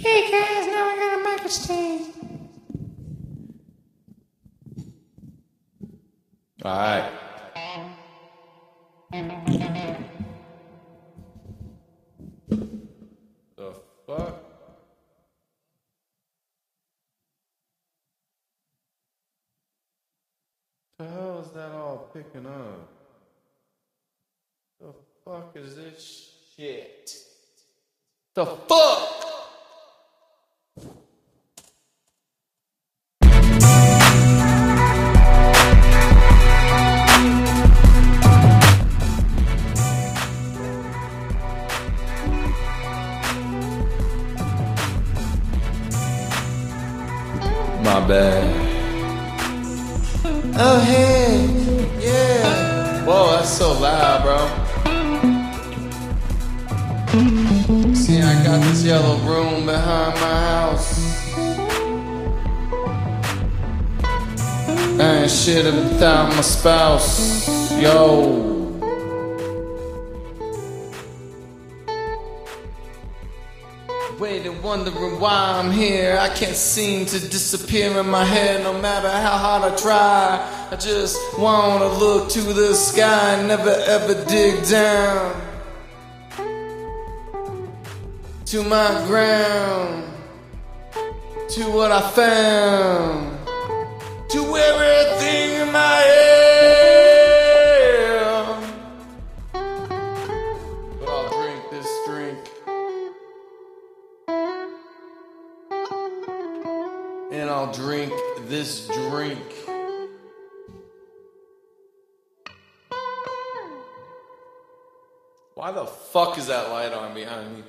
Hey guys, now I got a mic stand. Alright. The fuck? The hell is that all picking up? The fuck is this shit? The fuck? My bad. Oh hey, yeah. Whoa, that's so loud, bro. See, I got this yellow room behind my house. I ain't shit without my spouse. Yo. Waiting, wondering why I'm here. I can't seem to disappear in my head, no matter how hard I try. I just wanna look to the sky and never ever dig down to my ground, to what I found, to everything in my head. But I'll drink this drink, and I'll drink this drink. Why the fuck is that light on behind me?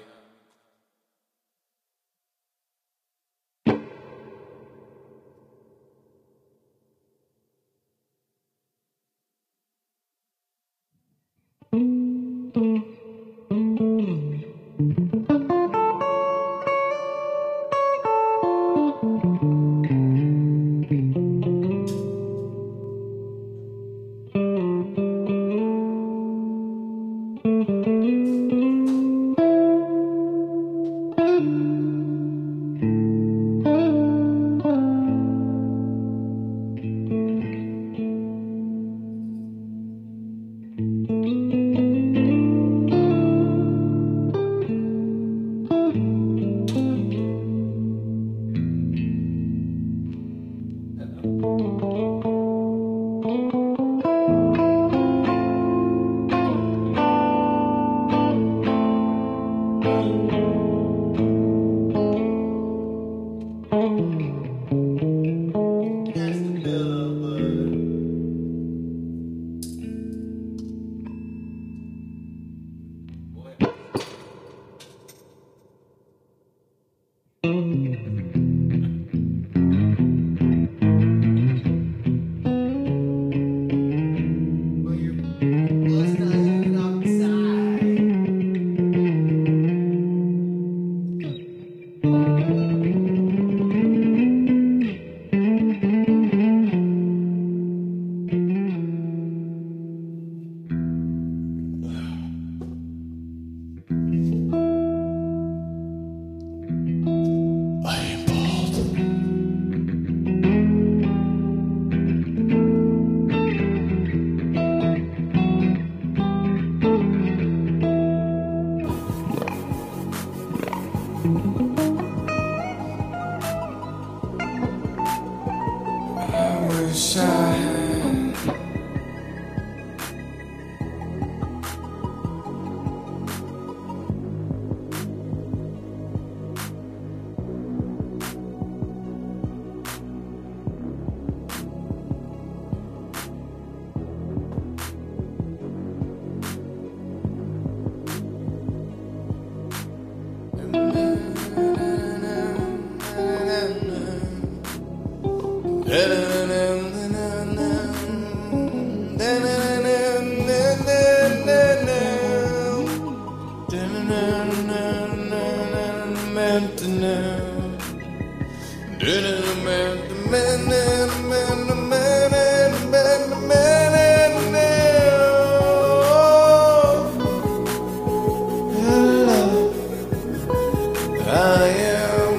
I am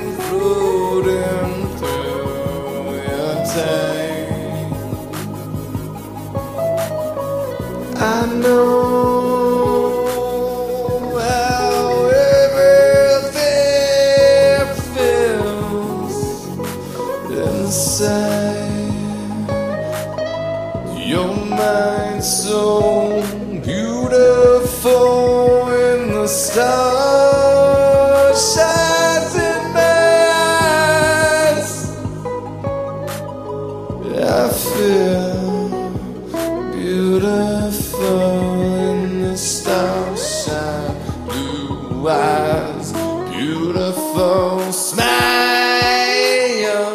know how everything feels inside. Your mind so beautiful in the stars shines in my eyes. I feel beautiful in the stars shine, blue eyes, beautiful smile.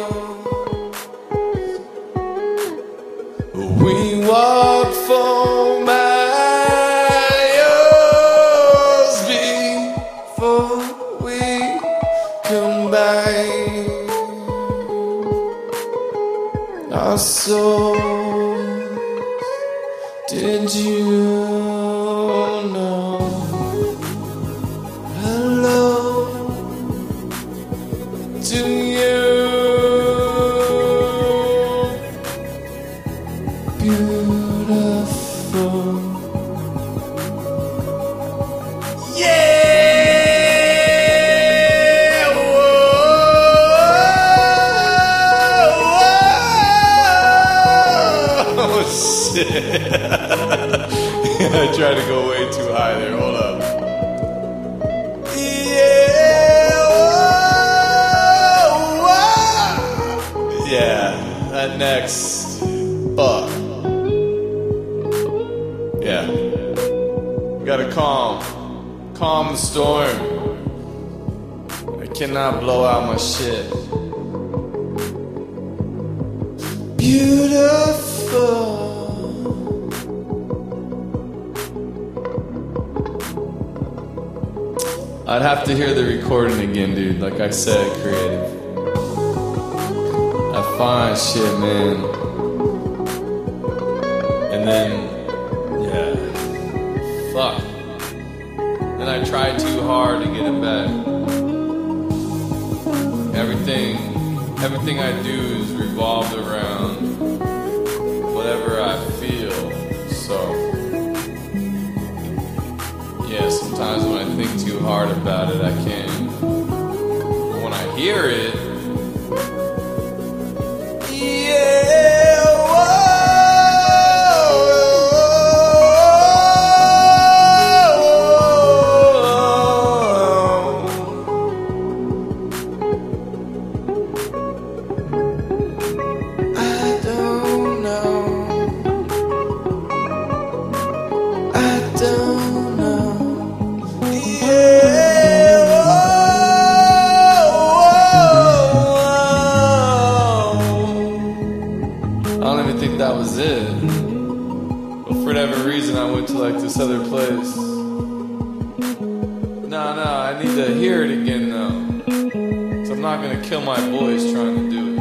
We walk for miles before we combine our souls. Did you know? Hello to you, beautiful. Yeah, whoa, shit. I tried to go way too high there. Hold up. Yeah, that next. Fuck. Yeah. You gotta calm the storm. I cannot blow out my shit. Beautiful. I'd have to hear the recording again, dude. Like I said, creative. That fine shit, man. And then, yeah, fuck. Then I tried too hard to get it back. Everything I do is revolved around whatever I feel. So, yeah, sometimes when I think too hard about it, I can't. But when I hear it, that was it. But for whatever reason, I went to like this other place. No, I need to hear it again though. So I'm not gonna kill my voice trying to do it.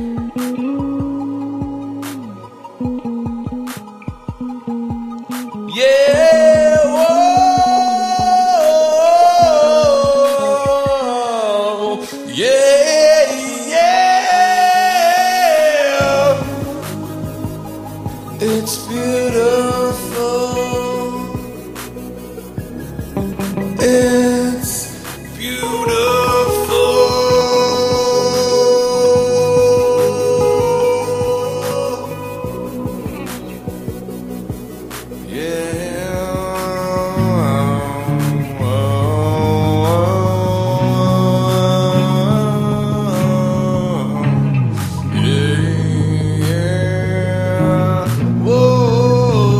Yeah, whoa, yeah, yeah. It's beautiful. It's beautiful. Whoa.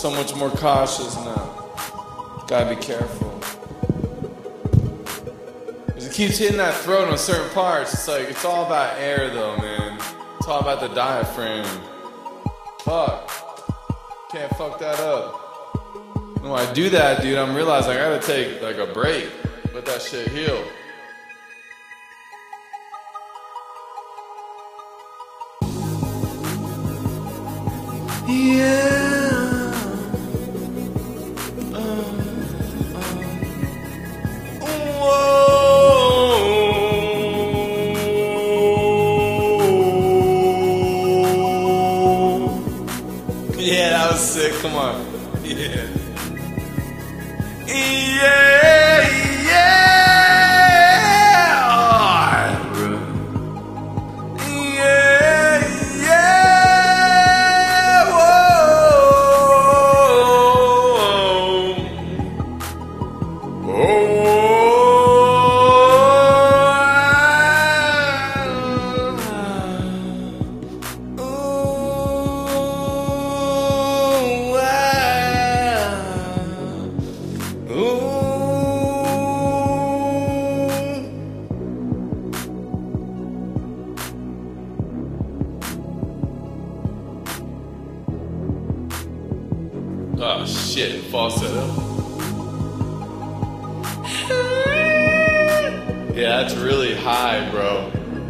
so much more cautious now. Gotta be careful. Because it keeps hitting that throat on certain parts. It's like, it's all about air though, man. It's all about the diaphragm. Fuck. Can't fuck that up. When I do that, dude, I'm realizing I gotta take like a break. Let that shit heal. Yeah. Yeah, that was sick. Come on. Yeah. Yeah, yeah. Yeah, yeah. Whoa. Oh shit, falsetto. Yeah, that's really high, bro.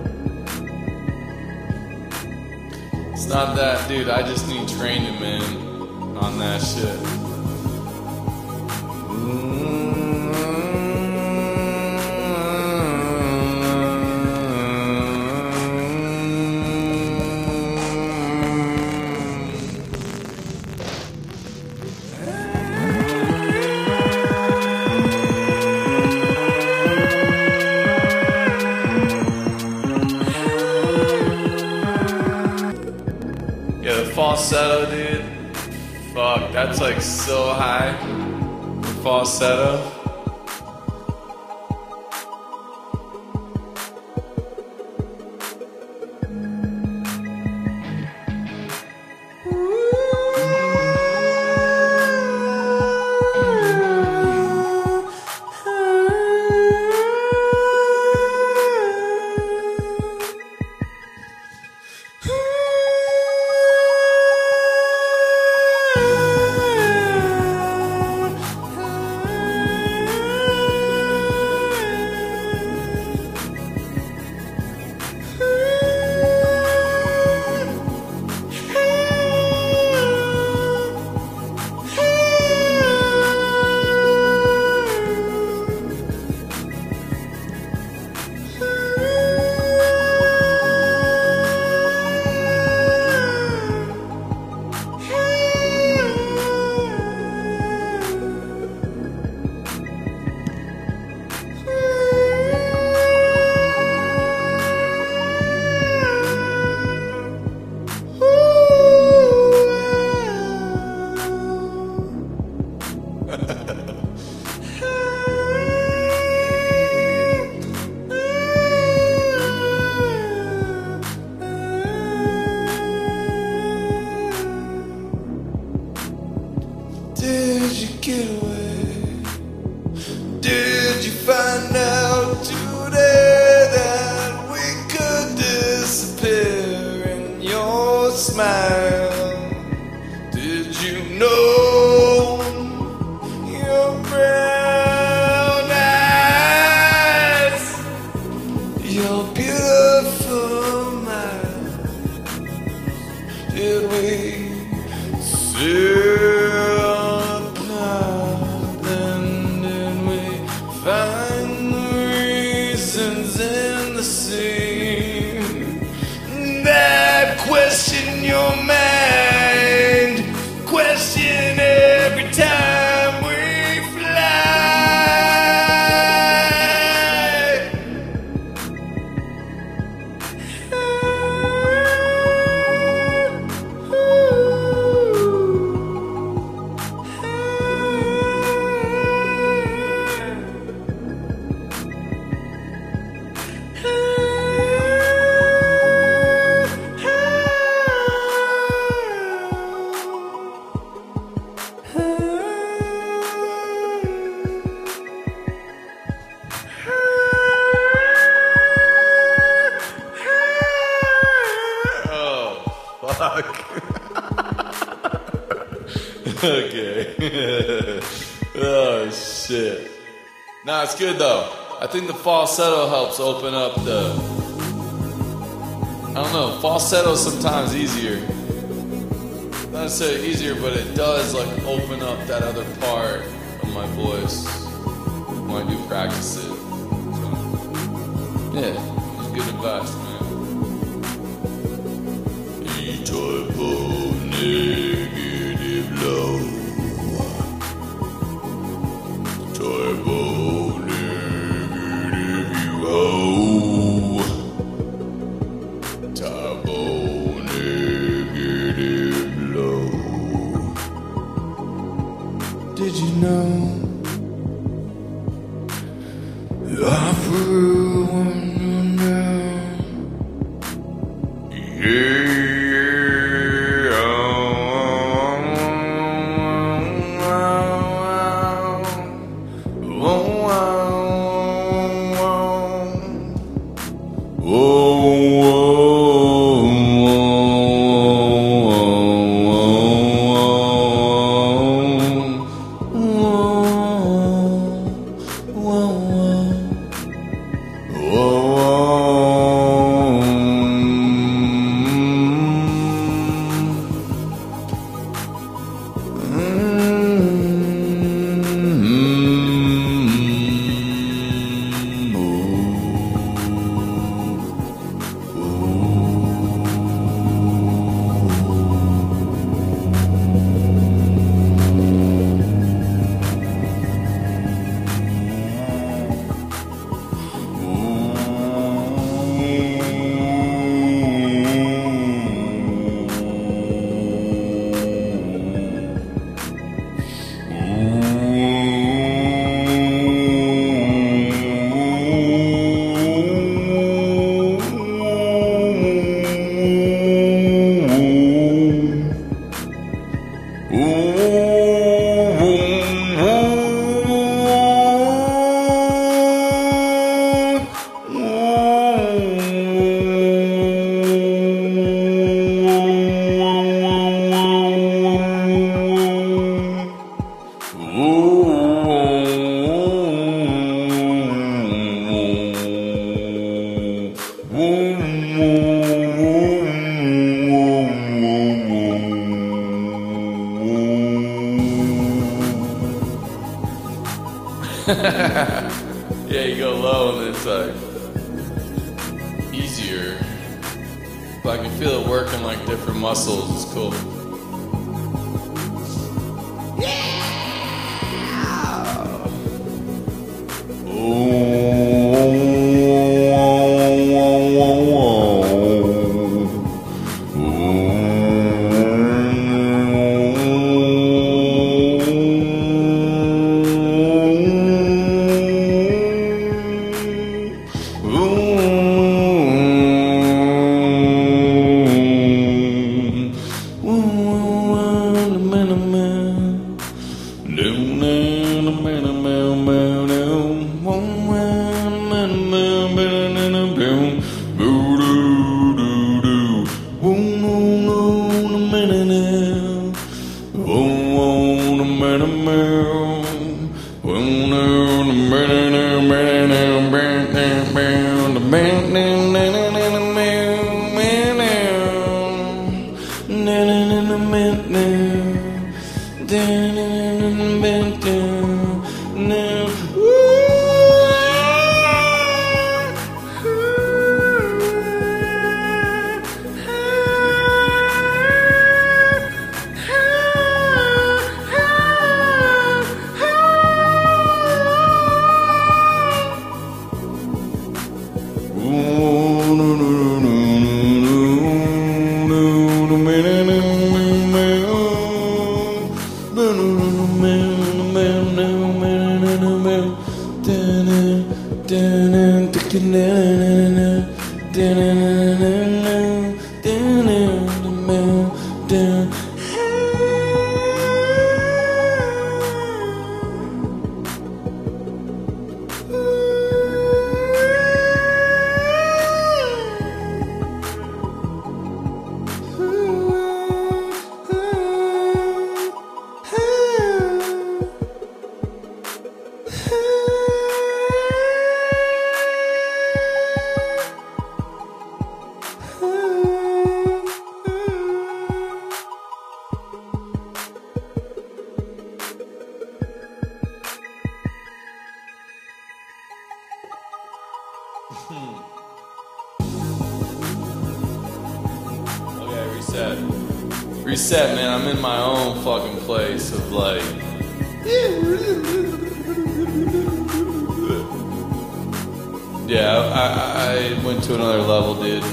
It's not that, dude, I just need training, man, on that shit. Yeah, the falsetto, dude. Fuck, that's like so high for falsetto. Did you get away? Did you find out today that we could disappear in your smile? Did you know your brown eyes, your beautiful mind? Did we see? Find the reasons in the sea that question your man. Okay. Oh, shit. Nah, it's good though. I think the falsetto helps open up the... I don't know, falsetto's sometimes easier. Not necessarily easier, but it does like open up that other part of my voice when I do practice it. So, yeah, it's good advice, man. E-type of negative love. Type of negative you hoe. Type of negative love. Did you know I flew on down? Yeah. Yeah, you go low and it's like easier. But I can feel it working like different muscles. It's cool. Okay, reset. Reset, man. I'm in my own fucking place of like. Yeah, I went to another level, dude.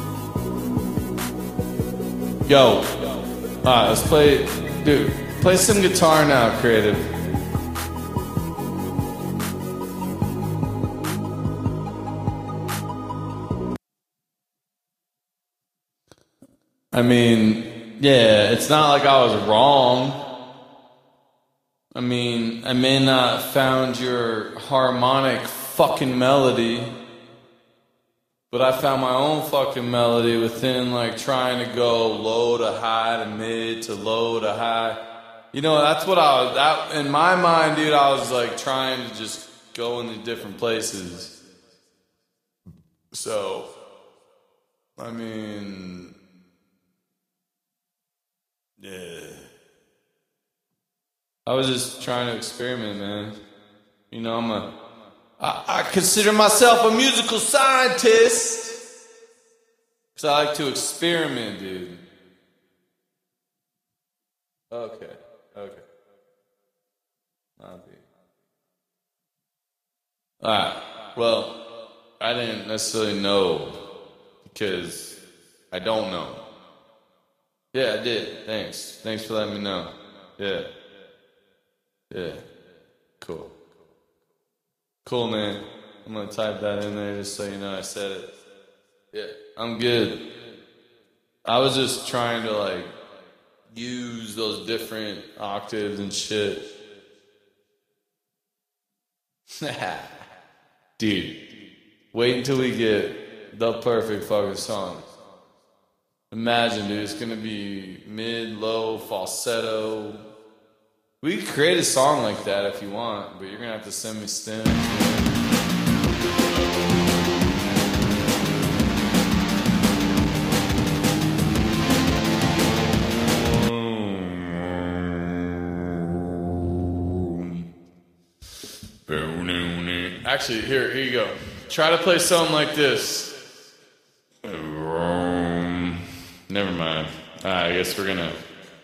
Yo. Alright, let's play. Dude, play some guitar now, Creative. I mean, yeah, it's not like I was wrong. I mean, I may not have found your harmonic fucking melody, but I found my own fucking melody within like trying to go low to high to mid to low to high. You know, that's what I was, that, in my mind, dude, I was like trying to just go into different places. So, I mean, yeah. I was just trying to experiment, man. You know, I consider myself a musical scientist. Because I like to experiment, dude. Okay. Alright, well, I didn't necessarily know. Because I don't know. Yeah, I did. Thanks. Thanks for letting me know. Yeah. Cool. Cool, man. I'm gonna type that in there just so you know I said it. Yeah, I'm good. I was just trying to like use those different octaves and shit. Dude, wait until we get the perfect fucking song. Imagine, dude, it's gonna be mid, low, falsetto. We could create a song like that if you want, but you're gonna have to send me stems. Actually, here you go. Try to play something like this. Never mind. I guess we're gonna.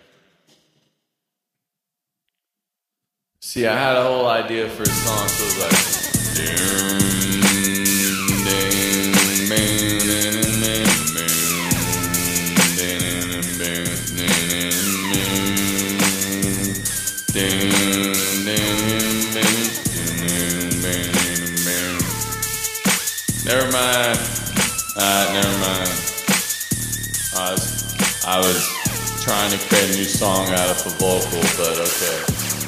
See, I had a whole idea for a song, so it was like. Never mind. Never mind. I was trying to create a new song out of a vocal, but okay.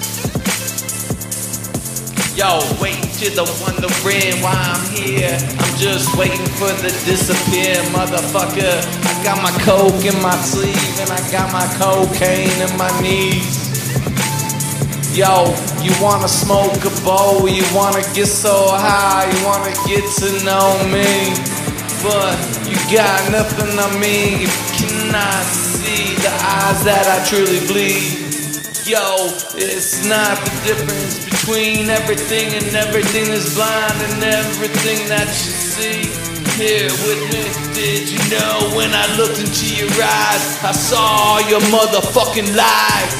Yo, wait till the wondering why I'm here. I'm just waiting for the disappear, motherfucker. I got my coke in my sleeve and I got my cocaine in my knees. Yo, you wanna smoke a bowl, you wanna get so high, you wanna get to know me, but you got nothing on me. You cannot see the eyes that I truly bleed. Yo, it's not the difference between everything and everything is blind and everything that you see. Here with me, did you know when I looked into your eyes, I saw your motherfucking lies?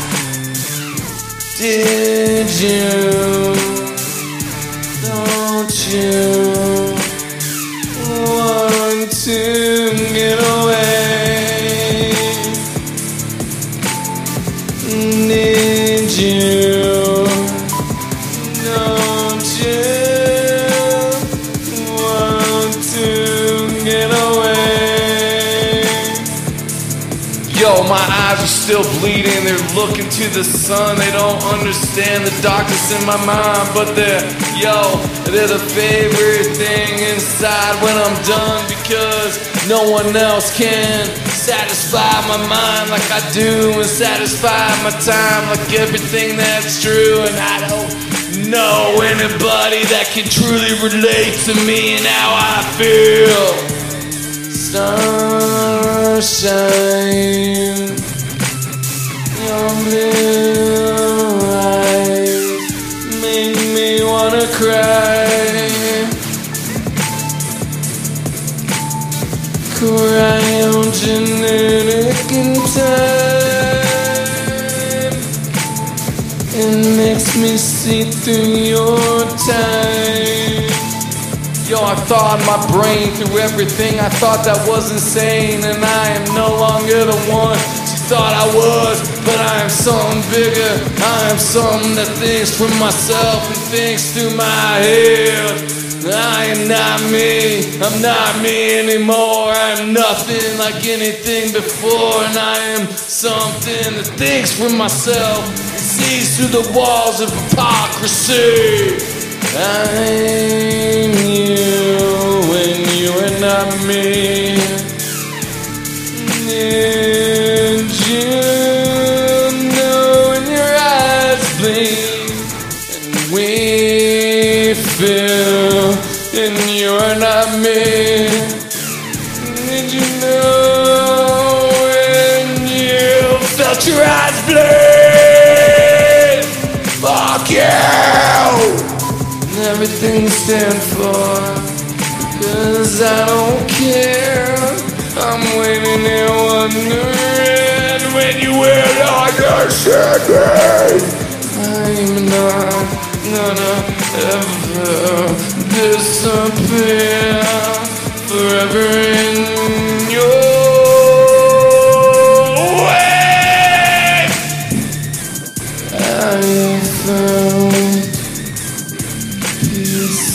Did you, don't you want to get away? Did you, don't you want to get away? Yo, my eyes are still bleeding, they're looking to the sun. They don't understand the darkness in my mind, but they're the favorite thing inside when I'm done, because no one else can satisfy my mind like I do and satisfy my time like everything that's true. And I don't know anybody that can truly relate to me and how I feel. Sunshine, your blue eyes make me wanna cry. Cryogenetic in time. It makes me see through your time. Yo, I thought my brain through everything. I thought that was insane, and I am no longer the one she thought I was. But I am something bigger. I am something that thinks for myself and thinks through my head. I am not me. I'm not me anymore. I am nothing like anything before, and I am something that thinks for myself and sees through the walls of hypocrisy. I'm you and you are not me. And you know when your eyes bleed and we feel and you are not me. Did you know when you felt your eyes bleed? Fuck you! Everything you stand for, 'cause I don't care. I'm waiting here wondering when you will understand me. I'm not gonna ever disappear forever in your way. I found peace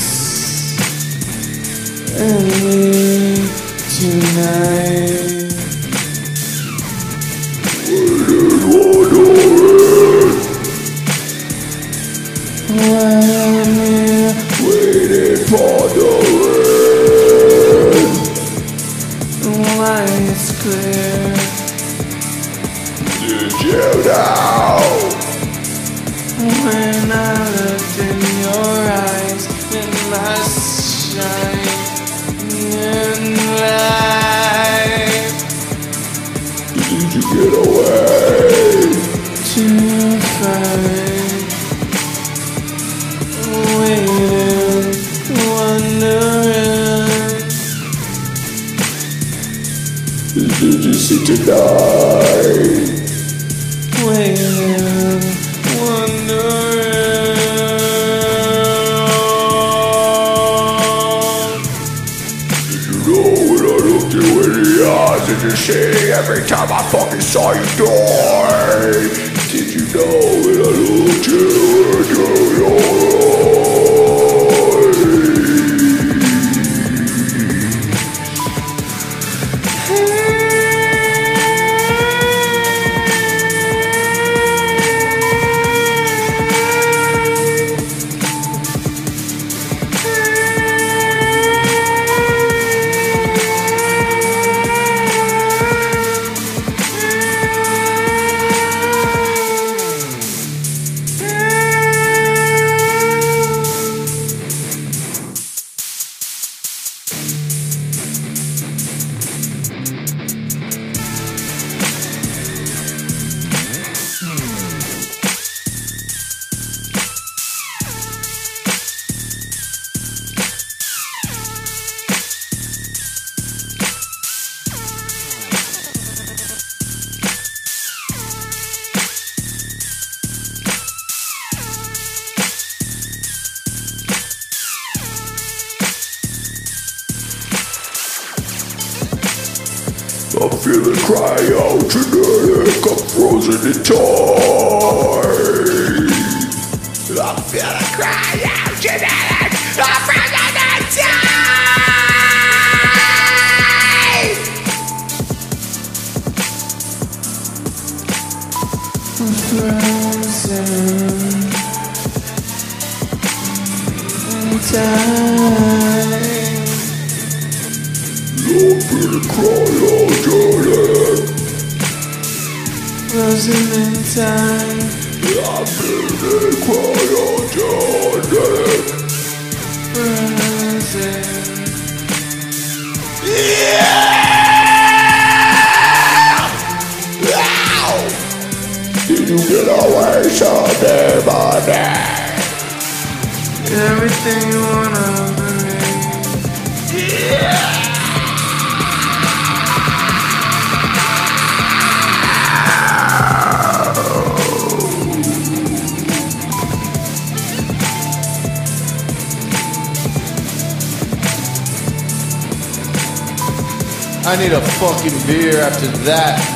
and me tonight. When we're waiting for the rain, the light's clear. Did you know? When I looked in your eyes, in my shining light, did you get away to find, waiting, wondering, did you see tonight? Waiting, wondering. Did you know when I looked you in the eyes? Did you see every time I fucking saw you die? Did you know when I looked you into your I'm feeling cryogenetic, I'm frozen in time. I'm feeling cryogenetic, I'm frozen in time. I'm frozen in time. I'm feeling cryogenetic, frozen in time. I'm feeling cryogenetic, frozen. Yeah! Ow! Did you get away Sunday morning? Everything you wanna believe. Yeah! I need a fucking beer after that.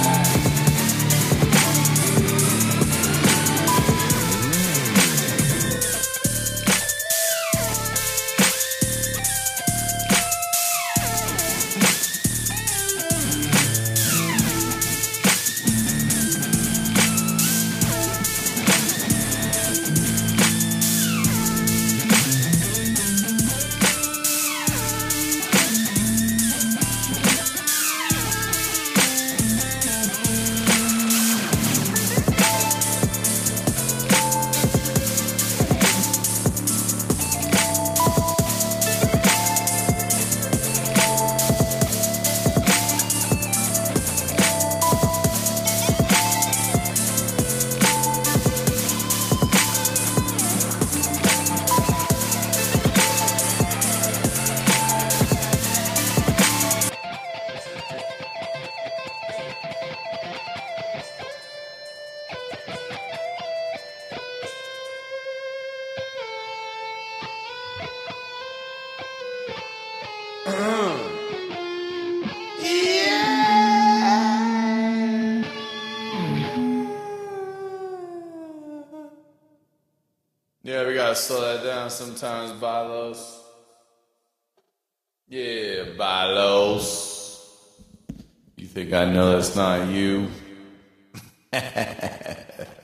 Yeah, we gotta slow that down sometimes, Balos. Yeah, Balos. You think I know that's not you?